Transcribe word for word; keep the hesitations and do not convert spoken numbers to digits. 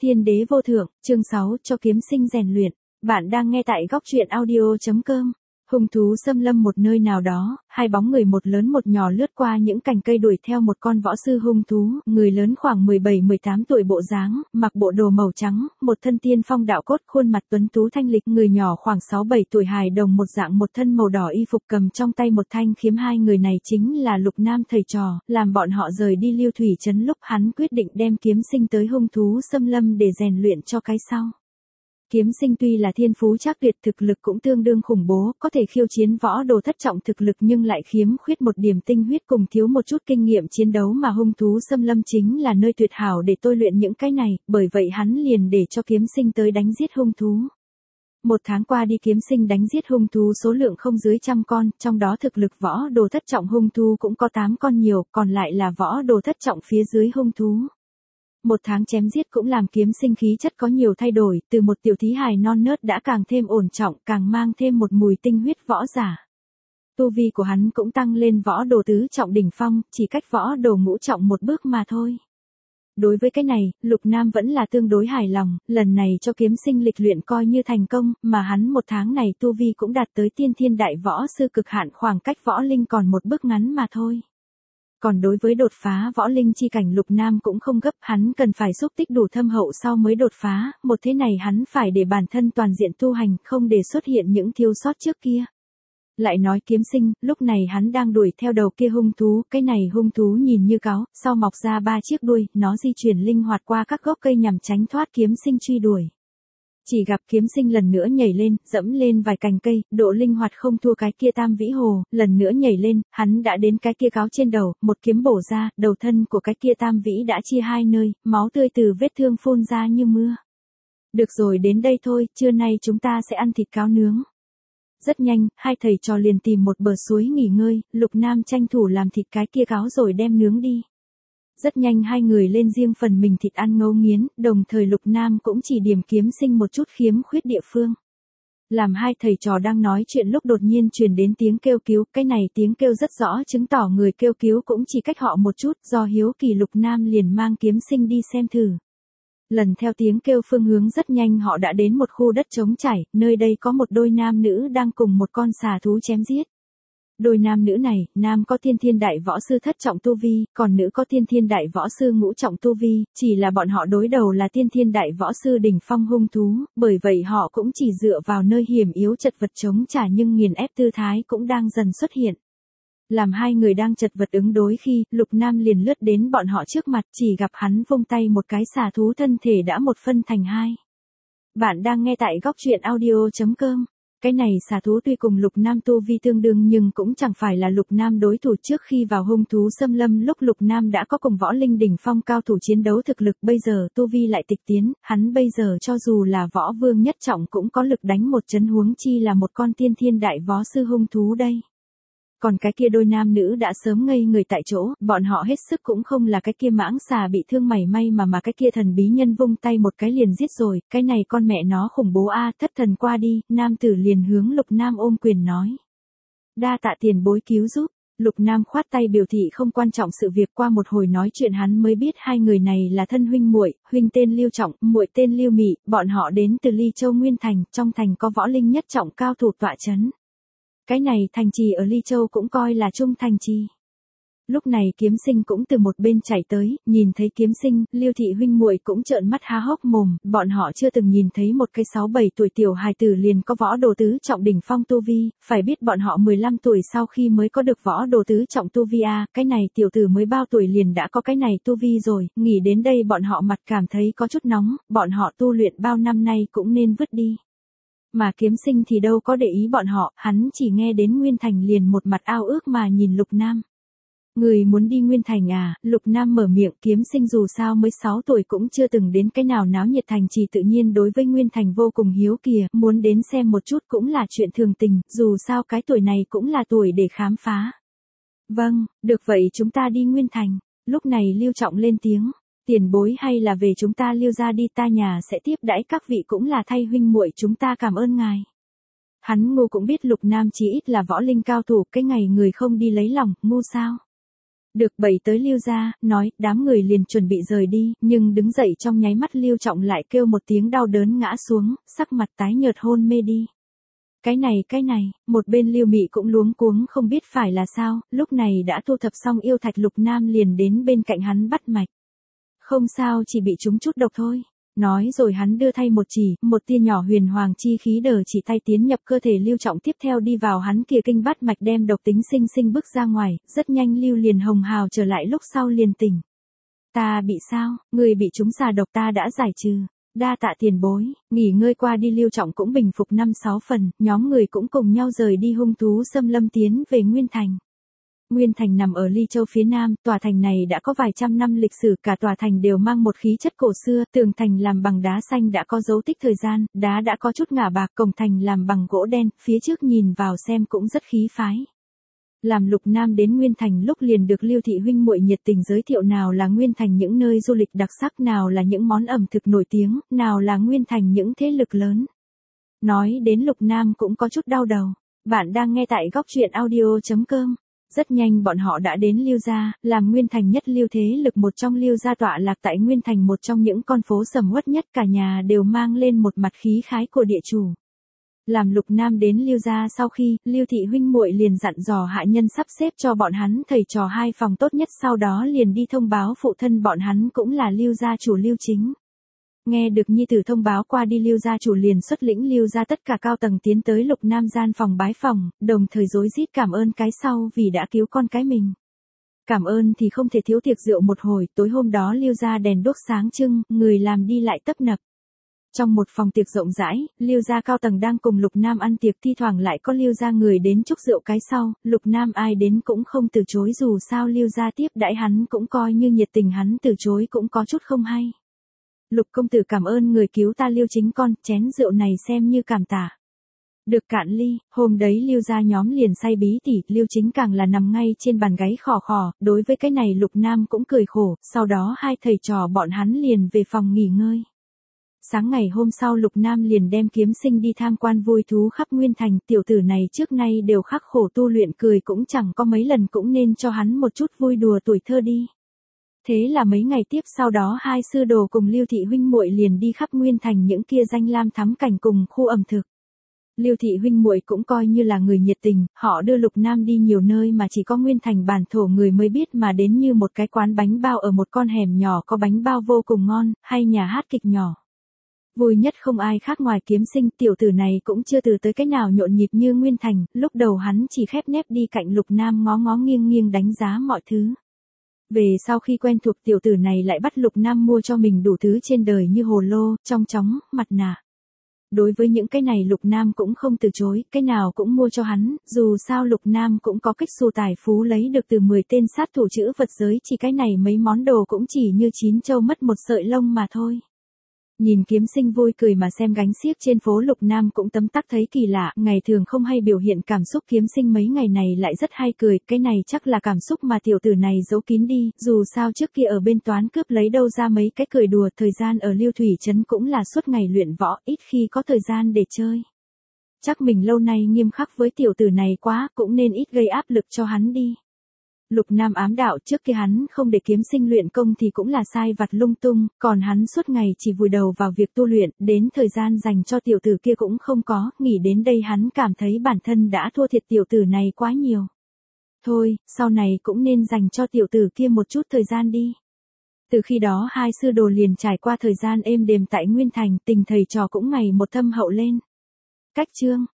Thiên đế vô thượng, chương sáu, cho kiếm sinh rèn luyện. Bạn đang nghe tại góc truyện audio chấm com. Hung thú xâm lâm một nơi nào đó, hai bóng người một lớn một nhỏ lướt qua những cành cây đuổi theo một con võ sư hung thú, người lớn khoảng mười bảy mười tám tuổi bộ dáng, mặc bộ đồ màu trắng, một thân tiên phong đạo cốt, khuôn mặt tuấn tú thanh lịch, người nhỏ khoảng sáu bảy tuổi hài đồng một dạng một thân màu đỏ y phục cầm trong tay một thanh kiếm. Hai người này chính là Lục Nam thầy trò, làm bọn họ rời đi Lưu Thủy trấn lúc hắn quyết định đem kiếm sinh tới hung thú xâm lâm để rèn luyện cho cái sau. Kiếm sinh tuy là thiên phú chắc tuyệt, thực lực cũng tương đương khủng bố, có thể khiêu chiến võ đồ thất trọng thực lực nhưng lại khiếm khuyết một điểm tinh huyết cùng thiếu một chút kinh nghiệm chiến đấu, mà hung thú xâm lâm chính là nơi tuyệt hảo để tôi luyện những cái này, bởi vậy hắn liền để cho kiếm sinh tới đánh giết hung thú. Một tháng qua đi, kiếm sinh đánh giết hung thú số lượng không dưới trăm con, trong đó thực lực võ đồ thất trọng hung thú cũng có tám con nhiều, còn lại là võ đồ thất trọng phía dưới hung thú. Một tháng chém giết cũng làm kiếm sinh khí chất có nhiều thay đổi, từ một tiểu thí hài non nớt đã càng thêm ổn trọng, càng mang thêm một mùi tinh huyết võ giả. Tu vi của hắn cũng tăng lên võ đồ tứ trọng đỉnh phong, chỉ cách võ đồ ngũ trọng một bước mà thôi. Đối với cái này, Lục Nam vẫn là tương đối hài lòng, lần này cho kiếm sinh lịch luyện coi như thành công, mà hắn một tháng này tu vi cũng đạt tới tiên thiên đại võ sư cực hạn, khoảng cách võ linh còn một bước ngắn mà thôi. Còn đối với đột phá võ linh chi cảnh, Lục Nam cũng không gấp, hắn cần phải xúc tích đủ thâm hậu sau mới đột phá, một thế này hắn phải để bản thân toàn diện tu hành, không để xuất hiện những thiếu sót trước kia. Lại nói kiếm sinh, lúc này hắn đang đuổi theo đầu kia hung thú, cái này hung thú nhìn như cáo, sau mọc ra ba chiếc đuôi, nó di chuyển linh hoạt qua các gốc cây nhằm tránh thoát kiếm sinh truy đuổi. Chỉ gặp kiếm sinh lần nữa nhảy lên, dẫm lên vài cành cây, độ linh hoạt không thua cái kia Tam Vĩ Hồ, lần nữa nhảy lên, hắn đã đến cái kia cáo trên đầu, một kiếm bổ ra, đầu thân của cái kia Tam Vĩ đã chia hai nơi, máu tươi từ vết thương phun ra như mưa. Được rồi, đến đây thôi, trưa nay chúng ta sẽ ăn thịt cáo nướng. Rất nhanh, hai thầy trò liền tìm một bờ suối nghỉ ngơi, Lục Nam tranh thủ làm thịt cái kia cáo rồi đem nướng đi. Rất nhanh hai người lên riêng phần mình thịt ăn ngấu nghiến, đồng thời Lục Nam cũng chỉ điểm kiếm sinh một chút khiếm khuyết địa phương. Làm hai thầy trò đang nói chuyện lúc đột nhiên truyền đến tiếng kêu cứu, cái này tiếng kêu rất rõ chứng tỏ người kêu cứu cũng chỉ cách họ một chút, do hiếu kỳ Lục Nam liền mang kiếm sinh đi xem thử. Lần theo tiếng kêu phương hướng rất nhanh họ đã đến một khu đất trống trải, nơi đây có một đôi nam nữ đang cùng một con xà thú chém giết. Đôi nam nữ này, nam có tiên thiên đại võ sư thất trọng tu vi, còn nữ có tiên thiên đại võ sư ngũ trọng tu vi, chỉ là bọn họ đối đầu là tiên thiên đại võ sư đỉnh phong hung thú, bởi vậy họ cũng chỉ dựa vào nơi hiểm yếu chật vật chống trả, nhưng nghiền ép tư thái cũng đang dần xuất hiện. Làm hai người đang chật vật ứng đối khi, Lục Nam liền lướt đến bọn họ trước mặt, chỉ gặp hắn vung tay một cái xà thú thân thể đã một phân thành hai. Bạn đang nghe tại góc truyện audio chấm com. Cái này xà thú tuy cùng Lục Nam tu vi tương đương nhưng cũng chẳng phải là Lục Nam đối thủ. Trước khi vào hung thú xâm lâm lúc Lục Nam đã có cùng võ linh đỉnh phong cao thủ chiến đấu thực lực, bây giờ tu vi lại tịch tiến, hắn bây giờ cho dù là võ vương nhất trọng cũng có lực đánh một chấn, huống chi là một con tiên thiên đại võ sư hung thú đây. Còn cái kia đôi nam nữ đã sớm ngây người tại chỗ, bọn họ hết sức cũng không là cái kia mãng xà bị thương mảy may mà mà cái kia thần bí nhân vung tay một cái liền giết rồi, cái này con mẹ nó khủng bố a, thất thần qua đi, nam tử liền hướng Lục Nam ôm quyền nói. Đa tạ tiền bối cứu giúp. Lục Nam khoát tay biểu thị không quan trọng sự việc. Qua một hồi nói chuyện hắn mới biết hai người này là thân huynh muội, huynh tên Lưu Trọng, muội tên Lưu Mị, bọn họ đến từ Ly Châu Nguyên Thành, trong thành có võ linh nhất trọng cao thủ tọa chấn. Cái này thành trì ở Ly Châu cũng coi là trung thành trì. Lúc này kiếm sinh cũng từ một bên chạy tới, nhìn thấy kiếm sinh, Lưu thị huynh muội cũng trợn mắt há hốc mồm, bọn họ chưa từng nhìn thấy một cái sáu bảy tuổi tiểu hài tử liền có võ đồ tứ trọng đỉnh phong tu vi, phải biết bọn họ mười lăm tuổi sau khi mới có được võ đồ tứ trọng tu vi a, cái này tiểu tử mới bao tuổi liền đã có cái này tu vi rồi, nghĩ đến đây bọn họ mặt cảm thấy có chút nóng, bọn họ tu luyện bao năm nay cũng nên vứt đi. Mà kiếm sinh thì đâu có để ý bọn họ, hắn chỉ nghe đến Nguyên Thành liền một mặt ao ước mà nhìn Lục Nam. Người muốn đi Nguyên Thành à? Lục Nam mở miệng, kiếm sinh dù sao mới sáu tuổi cũng chưa từng đến cái nào náo nhiệt thành trì, tự nhiên đối với Nguyên Thành vô cùng hiếu kỳ, muốn đến xem một chút cũng là chuyện thường tình, dù sao cái tuổi này cũng là tuổi để khám phá. Vâng, được vậy chúng ta đi Nguyên Thành. Lúc này Lưu Trọng lên tiếng. Tiền bối hay là về chúng ta Lưu ra đi, ta nhà sẽ tiếp đãi các vị, cũng là thay huynh muội chúng ta cảm ơn ngài. Hắn ngu cũng biết Lục Nam chí ít là võ linh cao thủ, cái ngày người không đi lấy lòng, ngu sao? Được bẩy tới Lưu gia, nói, đám người liền chuẩn bị rời đi, nhưng đứng dậy trong nháy mắt Lưu Trọng lại kêu một tiếng đau đớn ngã xuống, sắc mặt tái nhợt hôn mê đi. Cái này cái này, một bên Lưu Mị cũng luống cuống không biết phải là sao, lúc này đã thu thập xong yêu thạch Lục Nam liền đến bên cạnh hắn bắt mạch. Không sao, chỉ bị trúng chút độc thôi. Nói rồi hắn đưa thay một chỉ, một tia nhỏ huyền hoàng chi khí đờ chỉ tay tiến nhập cơ thể Lưu Trọng, tiếp theo đi vào hắn kia kinh bắt mạch đem độc tính sinh sinh bước ra ngoài, rất nhanh Lưu liền hồng hào trở lại lúc sau liền tỉnh. Ta bị sao, người bị trúng xà độc ta đã giải trừ. Đa tạ tiền bối, nghỉ ngơi qua đi Lưu Trọng cũng bình phục năm sáu phần, nhóm người cũng cùng nhau rời đi hung thú xâm lâm tiến về Nguyên Thành. Nguyên Thành nằm ở Ly Châu phía nam, tòa thành này đã có vài trăm năm lịch sử, cả tòa thành đều mang một khí chất cổ xưa, tường thành làm bằng đá xanh đã có dấu tích thời gian, đá đã có chút ngả bạc, cổng thành làm bằng gỗ đen, phía trước nhìn vào xem cũng rất khí phái. Làm Lục Nam đến Nguyên Thành lúc liền được Lưu thị huynh muội nhiệt tình giới thiệu nào là Nguyên Thành những nơi du lịch đặc sắc, nào là những món ẩm thực nổi tiếng, nào là Nguyên Thành những thế lực lớn. Nói đến Lục Nam cũng có chút đau đầu. Bạn đang nghe tại góc truyện audio chấm com. Rất nhanh bọn họ đã đến Lưu gia, làm Nguyên Thành nhất lưu thế lực một trong. Lưu gia tọa lạc tại Nguyên Thành, một trong những con phố sầm uất nhất, cả nhà đều mang lên một mặt khí khái của địa chủ. Làm Lục Nam đến Lưu gia sau khi, Lưu thị huynh muội liền dặn dò hạ nhân sắp xếp cho bọn hắn thầy trò hai phòng tốt nhất, sau đó liền đi thông báo phụ thân bọn hắn cũng là Lưu gia chủ Lưu Chính. Nghe được nhi tử thông báo qua đi, Lưu gia chủ liền xuất lĩnh Lưu gia tất cả cao tầng tiến tới Lục Nam gian phòng bái phòng, đồng thời rối rít cảm ơn cái sau vì đã cứu con cái mình. Cảm ơn thì không thể thiếu tiệc rượu một hồi, tối hôm đó Lưu gia đèn đuốc sáng trưng, người làm đi lại tấp nập. Trong một phòng tiệc rộng rãi, Lưu gia cao tầng đang cùng Lục Nam ăn tiệc, thi thoảng lại có Lưu gia người đến chúc rượu cái sau, Lục Nam ai đến cũng không từ chối, dù sao Lưu gia tiếp đãi hắn cũng coi như nhiệt tình, hắn từ chối cũng có chút không hay. Lục công tử cảm ơn người cứu ta Lưu Chính con, chén rượu này xem như cảm tạ. Được cạn ly, hôm đấy Lưu gia nhóm liền say bí tỉ, Lưu Chính càng là nằm ngay trên bàn gáy khò khò, đối với cái này Lục Nam cũng cười khổ, sau đó hai thầy trò bọn hắn liền về phòng nghỉ ngơi. Sáng ngày hôm sau Lục Nam liền đem Kiếm Sinh đi tham quan vui thú khắp Nguyên Thành, tiểu tử này trước nay đều khắc khổ tu luyện, cười cũng chẳng có mấy lần, cũng nên cho hắn một chút vui đùa tuổi thơ đi. Thế là mấy ngày tiếp sau đó hai sư đồ cùng Lưu thị huynh muội liền đi khắp Nguyên Thành những kia danh lam thắng cảnh cùng khu ẩm thực. Lưu thị huynh muội cũng coi như là người nhiệt tình, họ đưa Lục Nam đi nhiều nơi mà chỉ có Nguyên Thành bản thổ người mới biết, mà đến như một cái quán bánh bao ở một con hẻm nhỏ có bánh bao vô cùng ngon, hay nhà hát kịch nhỏ. Vui nhất không ai khác ngoài Kiếm Sinh, tiểu tử này cũng chưa từ tới cái nào nhộn nhịp như Nguyên Thành, lúc đầu hắn chỉ khép nép đi cạnh Lục Nam ngó ngó nghiêng nghiêng đánh giá mọi thứ. Về sau khi quen thuộc, tiểu tử này lại bắt Lục Nam mua cho mình đủ thứ trên đời như hồ lô, trong chóng, mặt nạ. Đối với những cái này Lục Nam cũng không từ chối, cái nào cũng mua cho hắn, dù sao Lục Nam cũng có kích xù tài phú lấy được từ mười tên sát thủ chữ vật giới, chỉ cái này mấy món đồ cũng chỉ như chín châu mất một sợi lông mà thôi. Nhìn Kiếm Sinh vui cười mà xem gánh xiếc trên phố, Lục Nam cũng tấm tắc thấy kỳ lạ, ngày thường không hay biểu hiện cảm xúc, Kiếm Sinh mấy ngày này lại rất hay cười, cái này chắc là cảm xúc mà tiểu tử này giấu kín đi, dù sao trước kia ở bên toán cướp lấy đâu ra mấy cái cười đùa, thời gian ở Lưu Thủy Trấn cũng là suốt ngày luyện võ, ít khi có thời gian để chơi. Chắc mình lâu nay nghiêm khắc với tiểu tử này quá, cũng nên ít gây áp lực cho hắn đi. Lục Nam ám đạo, trước kia hắn không để Kiếm Sinh luyện công thì cũng là sai vặt lung tung, còn hắn suốt ngày chỉ vùi đầu vào việc tu luyện, đến thời gian dành cho tiểu tử kia cũng không có, nghĩ đến đây hắn cảm thấy bản thân đã thua thiệt tiểu tử này quá nhiều. Thôi, sau này cũng nên dành cho tiểu tử kia một chút thời gian đi. Từ khi đó hai sư đồ liền trải qua thời gian êm đềm tại Nguyên Thành, tình thầy trò cũng ngày một thâm hậu lên. Cách chương